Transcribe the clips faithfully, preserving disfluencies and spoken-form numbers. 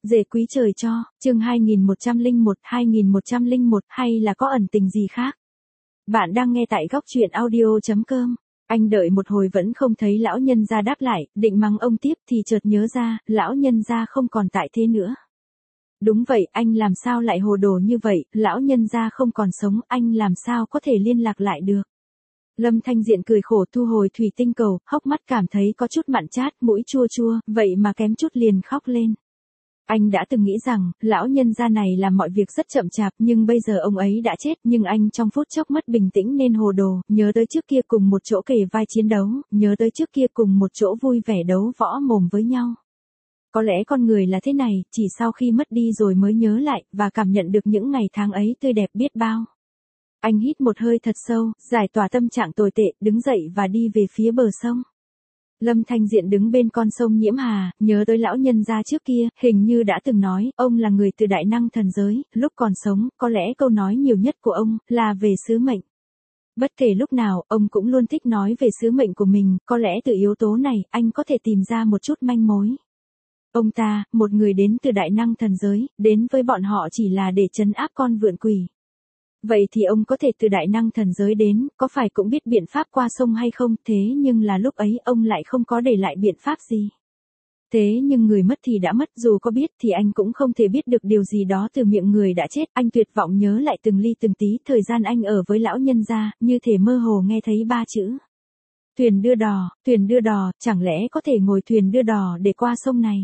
Dề quý trời cho, chương hai nghìn một trăm lẻ một, hai nghìn một trăm lẻ một hay là có ẩn tình gì khác? Bạn đang nghe tại góc truyện audio chấm com. Anh đợi một hồi vẫn không thấy lão nhân gia đáp lại, định mắng ông tiếp thì chợt nhớ ra, lão nhân gia không còn tại thế nữa. Đúng vậy, anh làm sao lại hồ đồ như vậy, lão nhân gia không còn sống, anh làm sao có thể liên lạc lại được. Lâm Thanh Diện cười khổ thu hồi thủy tinh cầu, hốc mắt cảm thấy có chút mặn chát, mũi chua chua, vậy mà kém chút liền khóc lên. Anh đã từng nghĩ rằng, lão nhân gia này làm mọi việc rất chậm chạp, nhưng bây giờ ông ấy đã chết, nhưng anh trong phút chốc mất bình tĩnh nên hồ đồ, nhớ tới trước kia cùng một chỗ kề vai chiến đấu, nhớ tới trước kia cùng một chỗ vui vẻ đấu võ mồm với nhau. Có lẽ con người là thế này, chỉ sau khi mất đi rồi mới nhớ lại, và cảm nhận được những ngày tháng ấy tươi đẹp biết bao. Anh hít một hơi thật sâu, giải tỏa tâm trạng tồi tệ, đứng dậy và đi về phía bờ sông. Lâm Thanh Diện đứng bên con sông Nhiễm Hà, nhớ tới lão nhân gia trước kia, hình như đã từng nói, ông là người từ đại năng thần giới, lúc còn sống, có lẽ câu nói nhiều nhất của ông, là về sứ mệnh. Bất kể lúc nào, ông cũng luôn thích nói về sứ mệnh của mình, có lẽ từ yếu tố này, anh có thể tìm ra một chút manh mối. Ông ta, một người đến từ đại năng thần giới, đến với bọn họ chỉ là để trấn áp con vượn quỷ. Vậy thì ông có thể từ đại năng thần giới đến, có phải cũng biết biện pháp qua sông hay không, thế nhưng là lúc ấy ông lại không có để lại biện pháp gì. Thế nhưng người mất thì đã mất, dù có biết thì anh cũng không thể biết được điều gì đó từ miệng người đã chết, anh tuyệt vọng nhớ lại từng ly từng tí, thời gian anh ở với lão nhân gia, như thể mơ hồ nghe thấy ba chữ. Thuyền đưa đò, thuyền đưa đò, chẳng lẽ có thể ngồi thuyền đưa đò để qua sông này.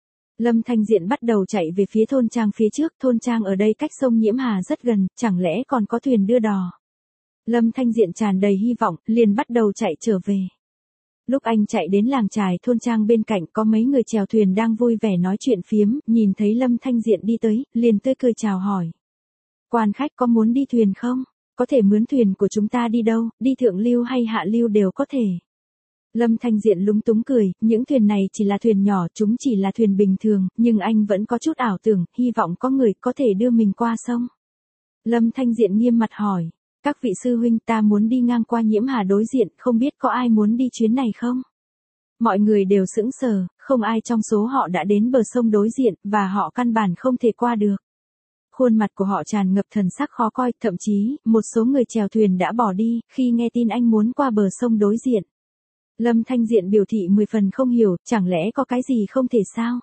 Lâm Thanh Diện bắt đầu chạy về phía thôn trang phía trước, thôn trang ở đây cách sông Nhiễm Hà rất gần, chẳng lẽ còn có thuyền đưa đò. Lâm Thanh Diện tràn đầy hy vọng, liền bắt đầu chạy trở về. Lúc anh chạy đến làng chài thôn trang bên cạnh có mấy người chèo thuyền đang vui vẻ nói chuyện phiếm, nhìn thấy Lâm Thanh Diện đi tới, liền tươi cười chào hỏi. Quan khách có muốn đi thuyền không? Có thể mướn thuyền của chúng ta đi đâu, đi thượng lưu hay hạ lưu đều có thể. Lâm Thanh Diện lúng túng cười, những thuyền này chỉ là thuyền nhỏ, chúng chỉ là thuyền bình thường, nhưng anh vẫn có chút ảo tưởng, hy vọng có người có thể đưa mình qua sông. Lâm Thanh Diện nghiêm mặt hỏi, các vị sư huynh ta muốn đi ngang qua Nhiễm Hà đối diện, không biết có ai muốn đi chuyến này không? Mọi người đều sững sờ, không ai trong số họ đã đến bờ sông đối diện, và họ căn bản không thể qua được. Khuôn mặt của họ tràn ngập thần sắc khó coi, thậm chí, một số người chèo thuyền đã bỏ đi, khi nghe tin anh muốn qua bờ sông đối diện. Lâm Thanh Diện biểu thị mười phần không hiểu, chẳng lẽ có cái gì không thể sao?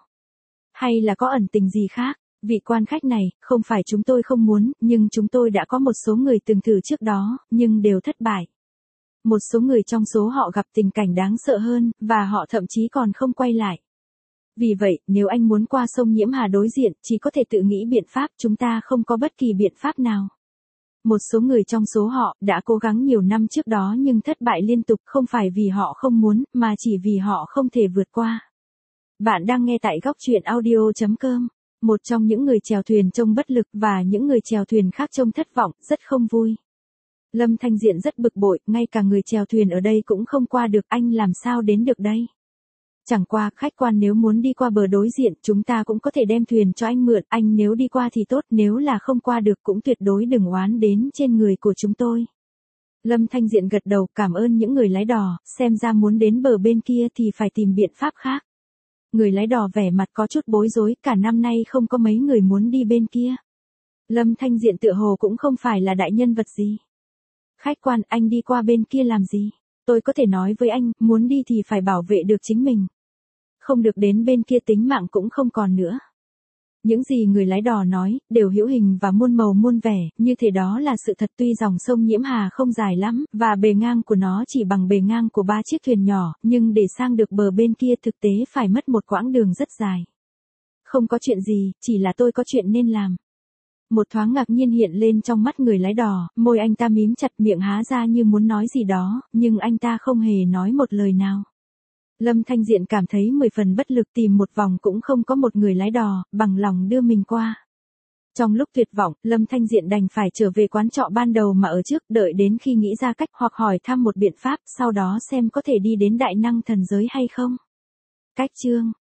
Hay là có ẩn tình gì khác? Vị quan khách này, không phải chúng tôi không muốn, nhưng chúng tôi đã có một số người từng thử trước đó, nhưng đều thất bại. Một số người trong số họ gặp tình cảnh đáng sợ hơn, và họ thậm chí còn không quay lại. Vì vậy, nếu anh muốn qua sông Nhiễm Hà đối diện, chỉ có thể tự nghĩ biện pháp, chúng ta không có bất kỳ biện pháp nào. Một số người trong số họ đã cố gắng nhiều năm trước đó nhưng thất bại liên tục, không phải vì họ không muốn, mà chỉ vì họ không thể vượt qua. Bạn đang nghe tại góc truyện audio chấm com. Một trong những người chèo thuyền trông bất lực và những người chèo thuyền khác trông thất vọng, rất không vui. Lâm Thanh Diện rất bực bội, ngay cả người chèo thuyền ở đây cũng không qua được, anh làm sao đến được đây? Chẳng qua, khách quan nếu muốn đi qua bờ đối diện, chúng ta cũng có thể đem thuyền cho anh mượn, anh nếu đi qua thì tốt, nếu là không qua được cũng tuyệt đối đừng oán đến trên người của chúng tôi. Lâm Thanh Diện gật đầu, cảm ơn những người lái đò, xem ra muốn đến bờ bên kia thì phải tìm biện pháp khác. Người lái đò vẻ mặt có chút bối rối, cả năm nay không có mấy người muốn đi bên kia. Lâm Thanh Diện tựa hồ cũng không phải là đại nhân vật gì. Khách quan, anh đi qua bên kia làm gì? Tôi có thể nói với anh, muốn đi thì phải bảo vệ được chính mình. Không được đến bên kia tính mạng cũng không còn nữa. Những gì người lái đò nói, đều hữu hình và muôn màu muôn vẻ, như thế đó là sự thật. Tuy dòng sông Nhiễm Hà không dài lắm, và bề ngang của nó chỉ bằng bề ngang của ba chiếc thuyền nhỏ, nhưng để sang được bờ bên kia thực tế phải mất một quãng đường rất dài. Không có chuyện gì, chỉ là tôi có chuyện nên làm. Một thoáng ngạc nhiên hiện lên trong mắt người lái đò, môi anh ta mím chặt, miệng há ra như muốn nói gì đó, nhưng anh ta không hề nói một lời nào. Lâm Thanh Diện cảm thấy mười phần bất lực, tìm một vòng cũng không có một người lái đò, bằng lòng đưa mình qua. Trong lúc tuyệt vọng, Lâm Thanh Diện đành phải trở về quán trọ ban đầu mà ở trước, đợi đến khi nghĩ ra cách hoặc hỏi thăm một biện pháp, sau đó xem có thể đi đến đại năng thần giới hay không. Cách chương